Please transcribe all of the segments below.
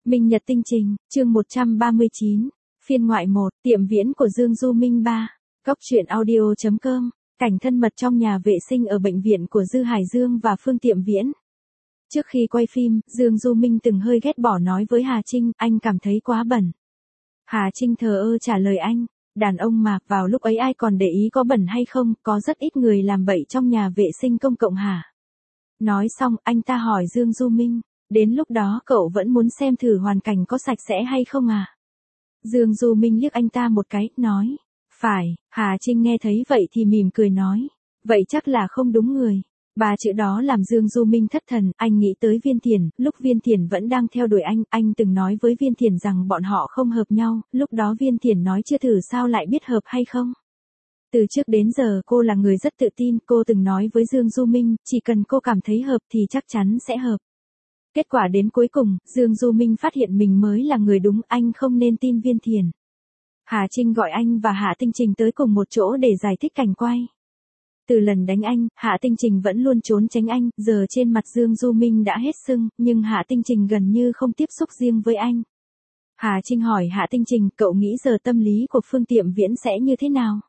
Minh Nhật Tinh Trình, chương 139, phiên ngoại 1, tiệm viễn của Dương Du Minh 3, Cóc truyện audio.com, cảnh thân mật trong nhà vệ sinh ở bệnh viện của Dư Hải Dương và Phương Tiệm Viễn. Trước khi quay phim, Dương Du Minh từng hơi ghét bỏ nói với Hà Trinh, anh cảm thấy quá bẩn. Hà Trinh thờ ơ trả lời anh, đàn ông mà, vào lúc ấy ai còn để ý có bẩn hay không, có rất ít người làm bậy trong nhà vệ sinh công cộng hả? Nói xong, anh ta hỏi Dương Du Minh, đến lúc đó cậu vẫn muốn xem thử hoàn cảnh có sạch sẽ hay không à? Dương Du Minh liếc anh ta một cái, nói, phải. Hà Trinh nghe thấy vậy thì mỉm cười nói, vậy chắc là không đúng người. Ba chữ đó làm Dương Du Minh thất thần, anh nghĩ tới Viên Thiển, lúc Viên Thiển vẫn đang theo đuổi anh từng nói với Viên Thiển rằng bọn họ không hợp nhau, lúc đó Viên Thiển nói chưa thử sao lại biết hợp hay không. Từ trước đến giờ cô là người rất tự tin, cô từng nói với Dương Du Minh, chỉ cần cô cảm thấy hợp thì chắc chắn sẽ hợp. Kết quả đến cuối cùng, Dương Du Minh phát hiện mình mới là người đúng, anh không nên tin Viên Thiển. Hà Trinh gọi anh và Hạ Tinh Trình tới cùng một chỗ để giải thích cảnh quay. Từ lần đánh anh, Hạ Tinh Trình vẫn luôn trốn tránh anh, giờ trên mặt Dương Du Minh đã hết sưng, nhưng Hạ Tinh Trình gần như không tiếp xúc riêng với anh. Hà Trinh hỏi Hạ Tinh Trình, cậu nghĩ giờ tâm lý của Phương Tiệm Viễn sẽ như thế nào?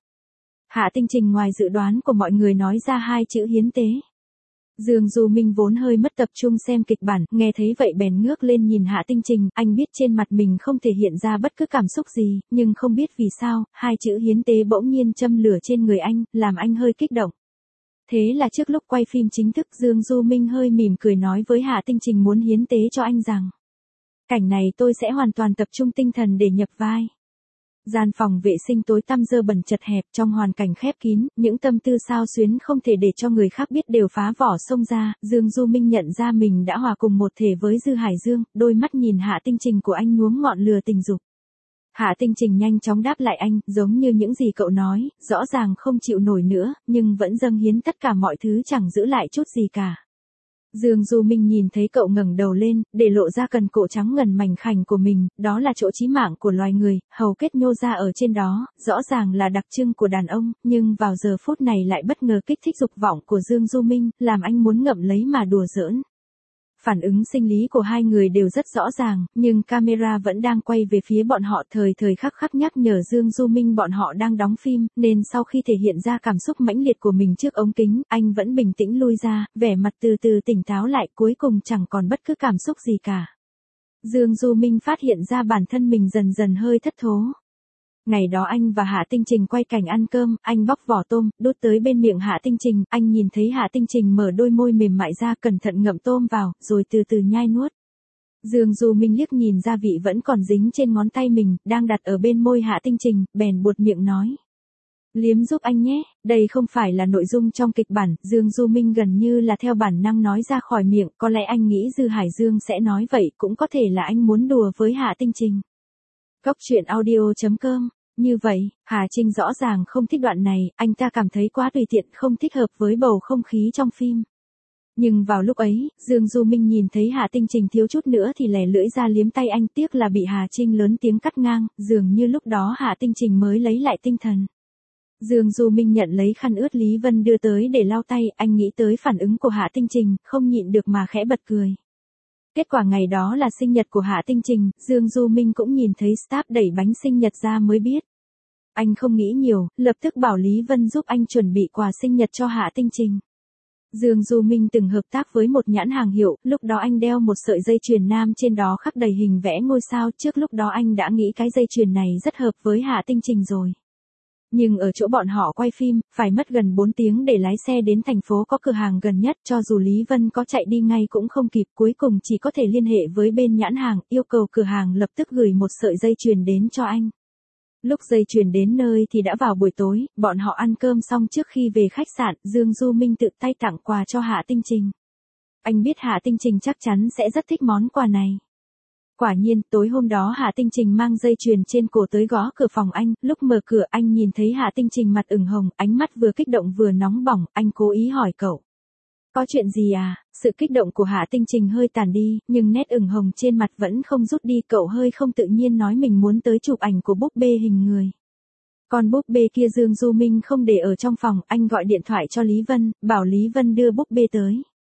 Hạ Tinh Trình ngoài dự đoán của mọi người nói ra hai chữ hiến tế. Dương Du Minh vốn hơi mất tập trung xem kịch bản, nghe thấy vậy bèn ngước lên nhìn Hạ Tinh Trình, anh biết trên mặt mình không thể hiện ra bất cứ cảm xúc gì, nhưng không biết vì sao, hai chữ hiến tế bỗng nhiên châm lửa trên người anh, làm anh hơi kích động. Thế là trước lúc quay phim chính thức, Dương Du Minh hơi mỉm cười nói với Hạ Tinh Trình muốn hiến tế cho anh rằng, cảnh này tôi sẽ hoàn toàn tập trung tinh thần để nhập vai. Gian phòng vệ sinh tối tăm dơ bẩn chật hẹp, trong hoàn cảnh khép kín, những tâm tư xao xuyến không thể để cho người khác biết đều phá vỏ xông ra, Dương Du Minh nhận ra mình đã hòa cùng một thể với Dư Hải Dương, đôi mắt nhìn Hạ Tinh Trình của anh nhuốm ngọn lửa tình dục. Hạ Tinh Trình nhanh chóng đáp lại anh, giống như những gì cậu nói, rõ ràng không chịu nổi nữa, nhưng vẫn dâng hiến tất cả mọi thứ chẳng giữ lại chút gì cả. Dương Du Minh nhìn thấy cậu ngẩng đầu lên, để lộ ra cần cổ trắng ngần mảnh khảnh của mình, đó là chỗ chí mạng của loài người, hầu kết nhô ra ở trên đó, rõ ràng là đặc trưng của đàn ông, nhưng vào giờ phút này lại bất ngờ kích thích dục vọng của Dương Du Minh, làm anh muốn ngậm lấy mà đùa giỡn. Phản ứng sinh lý của hai người đều rất rõ ràng, nhưng camera vẫn đang quay về phía bọn họ, thời thời khắc khắc nhắc nhở Dương Du Minh bọn họ đang đóng phim, nên sau khi thể hiện ra cảm xúc mãnh liệt của mình trước ống kính, anh vẫn bình tĩnh lui ra, vẻ mặt từ từ tỉnh táo lại, cuối cùng chẳng còn bất cứ cảm xúc gì cả. Dương Du Minh phát hiện ra bản thân mình dần dần hơi thất thố. Ngày đó anh và Hạ Tinh Trình quay cảnh ăn cơm, anh bóc vỏ tôm, đút tới bên miệng Hạ Tinh Trình, anh nhìn thấy Hạ Tinh Trình mở đôi môi mềm mại ra, cẩn thận ngậm tôm vào, rồi từ từ nhai nuốt. Dương Du Minh liếc nhìn gia vị vẫn còn dính trên ngón tay mình, đang đặt ở bên môi Hạ Tinh Trình, bèn buột miệng nói. Liếm giúp anh nhé, đây không phải là nội dung trong kịch bản, Dương Du Minh gần như là theo bản năng nói ra khỏi miệng, có lẽ anh nghĩ Dư Hải Dương sẽ nói vậy, cũng có thể là anh muốn đùa với Hạ Tinh Trình. Cóc truyện audio.com. Như vậy, Hà Trinh rõ ràng không thích đoạn này, anh ta cảm thấy quá tùy tiện, không thích hợp với bầu không khí trong phim. Nhưng vào lúc ấy, Dương Du Minh nhìn thấy Hạ Tinh Trình thiếu chút nữa thì lè lưỡi ra liếm tay anh, tiếc là bị Hà Trinh lớn tiếng cắt ngang, dường như lúc đó Hạ Tinh Trình mới lấy lại tinh thần. Dương Du Minh nhận lấy khăn ướt Lý Vân đưa tới để lau tay, anh nghĩ tới phản ứng của Hạ Tinh Trình, không nhịn được mà khẽ bật cười. Kết quả ngày đó là sinh nhật của Hạ Tinh Trình, Dương Du Minh cũng nhìn thấy staff đẩy bánh sinh nhật ra mới biết. Anh không nghĩ nhiều, lập tức bảo Lý Vân giúp anh chuẩn bị quà sinh nhật cho Hạ Tinh Trình. Dương Du Minh từng hợp tác với một nhãn hàng hiệu, lúc đó anh đeo một sợi dây chuyền nam trên đó khắc đầy hình vẽ ngôi sao, trước lúc đó anh đã nghĩ cái dây chuyền này rất hợp với Hạ Tinh Trình rồi. Nhưng ở chỗ bọn họ quay phim, phải mất gần 4 tiếng để lái xe đến thành phố có cửa hàng gần nhất, cho dù Lý Vân có chạy đi ngay cũng không kịp, cuối cùng chỉ có thể liên hệ với bên nhãn hàng, yêu cầu cửa hàng lập tức gửi một sợi dây chuyền đến cho anh. Lúc dây chuyền đến nơi thì đã vào buổi tối, bọn họ ăn cơm xong trước khi về khách sạn, Dương Du Minh tự tay tặng quà cho Hạ Tinh Trình. Anh biết Hạ Tinh Trình chắc chắn sẽ rất thích món quà này. Quả nhiên, tối hôm đó Hạ Tinh Trình mang dây chuyền trên cổ tới gõ cửa phòng anh, lúc mở cửa anh nhìn thấy Hạ Tinh Trình mặt ửng hồng, ánh mắt vừa kích động vừa nóng bỏng, anh cố ý hỏi cậu. Có chuyện gì à? Sự kích động của Hạ Tinh Trình hơi tàn đi, nhưng nét ửng hồng trên mặt vẫn không rút đi, cậu hơi không tự nhiên nói mình muốn tới chụp ảnh của búp bê hình người. Còn búp bê kia Dương Du Minh không để ở trong phòng, anh gọi điện thoại cho Lý Vân, bảo Lý Vân đưa búp bê tới.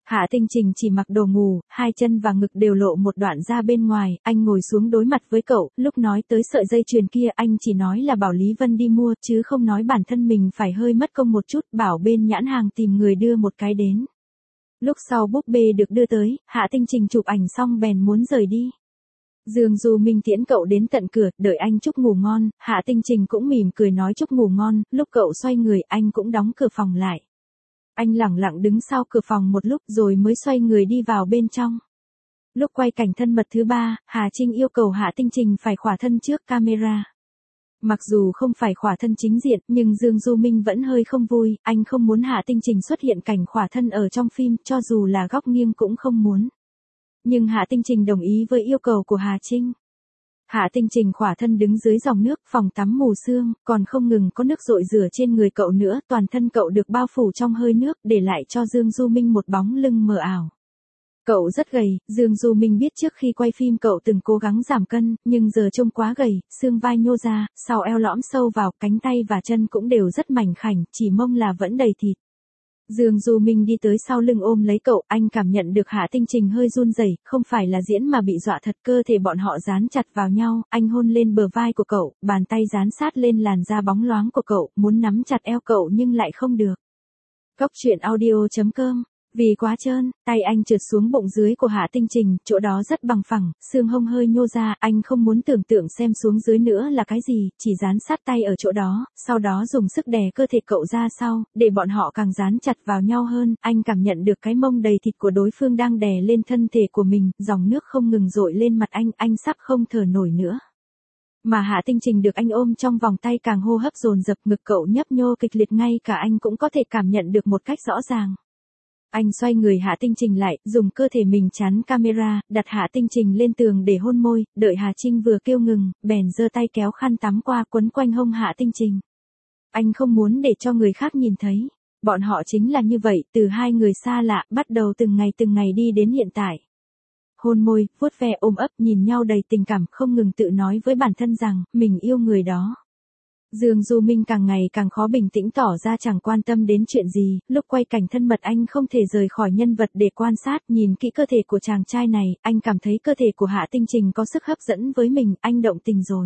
Hạ Tinh Trình chỉ mặc đồ ngủ, hai chân và ngực đều lộ một đoạn da bên ngoài, anh ngồi xuống đối mặt với cậu, lúc nói tới sợi dây chuyền kia anh chỉ nói là bảo Lý Vân đi mua chứ không nói bản thân mình phải hơi mất công một chút, bảo bên nhãn hàng tìm người đưa một cái đến. Lúc sau búp bê được đưa tới, Hạ Tinh Trình chụp ảnh xong bèn muốn rời đi. Dương Du Minh tiễn cậu đến tận cửa, đợi anh chúc ngủ ngon, Hạ Tinh Trình cũng mỉm cười nói chúc ngủ ngon, lúc cậu xoay người anh cũng đóng cửa phòng lại. Anh lẳng lặng đứng sau cửa phòng một lúc rồi mới xoay người đi vào bên trong. Lúc quay cảnh thân mật thứ 3, Hà Trinh yêu cầu Hạ Tinh Trình phải khỏa thân trước camera. Mặc dù không phải khỏa thân chính diện, nhưng Dương Du Minh vẫn hơi không vui, anh không muốn Hạ Tinh Trình xuất hiện cảnh khỏa thân ở trong phim, cho dù là góc nghiêng cũng không muốn. Nhưng Hạ Tinh Trình đồng ý với yêu cầu của Hà Trinh. Hạ Tinh Trình khỏa thân đứng dưới dòng nước, phòng tắm mù sương, còn không ngừng có nước rội rửa trên người cậu nữa, toàn thân cậu được bao phủ trong hơi nước, để lại cho Dương Du Minh một bóng lưng mờ ảo. Cậu rất gầy, Dương Du Minh biết trước khi quay phim cậu từng cố gắng giảm cân, nhưng giờ trông quá gầy, xương vai nhô ra, sau eo lõm sâu vào, cánh tay và chân cũng đều rất mảnh khảnh, chỉ mông là vẫn đầy thịt. Dương Du Minh đi tới sau lưng ôm lấy cậu, anh cảm nhận được Hạ Tinh Trình hơi run rẩy, không phải là diễn mà bị dọa thật, cơ thể bọn họ dán chặt vào nhau, anh hôn lên bờ vai của cậu, bàn tay dán sát lên làn da bóng loáng của cậu, muốn nắm chặt eo cậu nhưng lại không được. Cốc truyện audio.com. Vì quá trơn, tay anh trượt xuống bụng dưới của Hạ Tinh Trình, chỗ đó rất bằng phẳng, xương hông hơi nhô ra, anh không muốn tưởng tượng xem xuống dưới nữa là cái gì, chỉ dán sát tay ở chỗ đó, sau đó dùng sức đè cơ thể cậu ra sau, để bọn họ càng dán chặt vào nhau hơn, anh cảm nhận được cái mông đầy thịt của đối phương đang đè lên thân thể của mình, dòng nước không ngừng dội lên mặt anh sắp không thở nổi nữa. Mà Hạ Tinh Trình được anh ôm trong vòng tay càng hô hấp dồn dập, ngực cậu nhấp nhô kịch liệt, ngay cả anh cũng có thể cảm nhận được một cách rõ ràng. Anh xoay người Hạ Tinh Trình lại, dùng cơ thể mình chắn camera, đặt Hạ Tinh Trình lên tường để hôn môi, đợi Hà Trinh vừa kêu ngừng, bèn giơ tay kéo khăn tắm qua quấn quanh hông Hạ Tinh Trình. Anh không muốn để cho người khác nhìn thấy. Bọn họ chính là như vậy, từ hai người xa lạ, bắt đầu từng ngày đi đến hiện tại. Hôn môi, vuốt ve ôm ấp, nhìn nhau đầy tình cảm, không ngừng tự nói với bản thân rằng, mình yêu người đó. Dương Du Minh càng ngày càng khó bình tĩnh, tỏ ra chẳng quan tâm đến chuyện gì, lúc quay cảnh thân mật anh không thể rời khỏi nhân vật để quan sát, nhìn kỹ cơ thể của chàng trai này, anh cảm thấy cơ thể của Hạ Tinh Trình có sức hấp dẫn với mình, anh động tình rồi.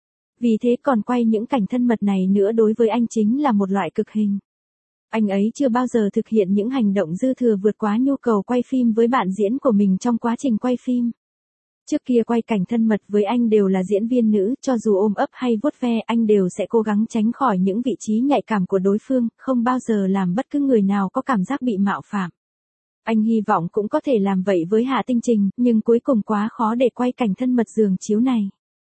Vì thế còn quay những cảnh thân mật này nữa đối với anh chính là một loại cực hình. Anh ấy chưa bao giờ thực hiện những hành động dư thừa vượt quá nhu cầu quay phim với bạn diễn của mình trong quá trình quay phim. Trước kia quay cảnh thân mật với anh đều là diễn viên nữ, cho dù ôm ấp hay vuốt ve anh đều sẽ cố gắng tránh khỏi những vị trí nhạy cảm của đối phương, không bao giờ làm bất cứ người nào có cảm giác bị mạo phạm. Anh hy vọng cũng có thể làm vậy với Hạ Tinh Trình, nhưng cuối cùng quá khó để quay cảnh thân mật giường chiếu này.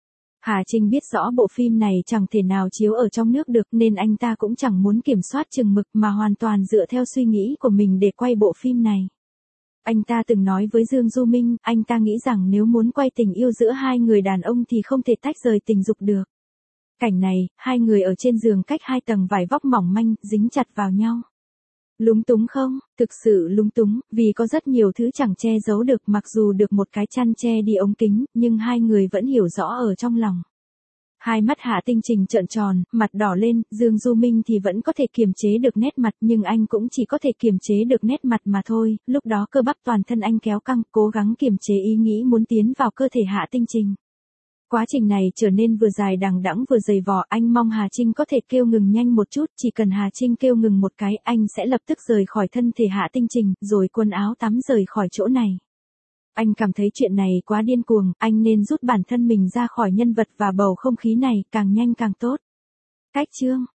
Hà Trinh biết rõ bộ phim này chẳng thể nào chiếu ở trong nước được nên anh ta cũng chẳng muốn kiểm soát chừng mực mà hoàn toàn dựa theo suy nghĩ của mình để quay bộ phim này. Anh ta từng nói với Dương Du Minh, anh ta nghĩ rằng nếu muốn quay tình yêu giữa hai người đàn ông thì không thể tách rời tình dục được. Cảnh này, hai người ở trên giường cách 2 tầng vải vóc mỏng manh, dính chặt vào nhau. Lúng túng không? Thực sự lúng túng, vì có rất nhiều thứ chẳng che giấu được, mặc dù được một cái chăn che đi ống kính, nhưng hai người vẫn hiểu rõ ở trong lòng. Hai mắt Hạ Tinh Trình trợn tròn, mặt đỏ lên, Dương Du Minh thì vẫn có thể kiềm chế được nét mặt, nhưng anh cũng chỉ có thể kiềm chế được nét mặt mà thôi, lúc đó cơ bắp toàn thân anh kéo căng, cố gắng kiềm chế ý nghĩ muốn tiến vào cơ thể Hạ Tinh Trình. Quá trình này trở nên vừa dài đằng đẵng vừa dày vò, anh mong Hà Trinh có thể kêu ngừng nhanh một chút, chỉ cần Hà Trinh kêu ngừng một cái, anh sẽ lập tức rời khỏi thân thể Hạ Tinh Trình, rồi quần áo tắm rời khỏi chỗ này. Anh cảm thấy chuyện này quá điên cuồng, anh nên rút bản thân mình ra khỏi nhân vật và bầu không khí này, càng nhanh càng tốt. Cách chương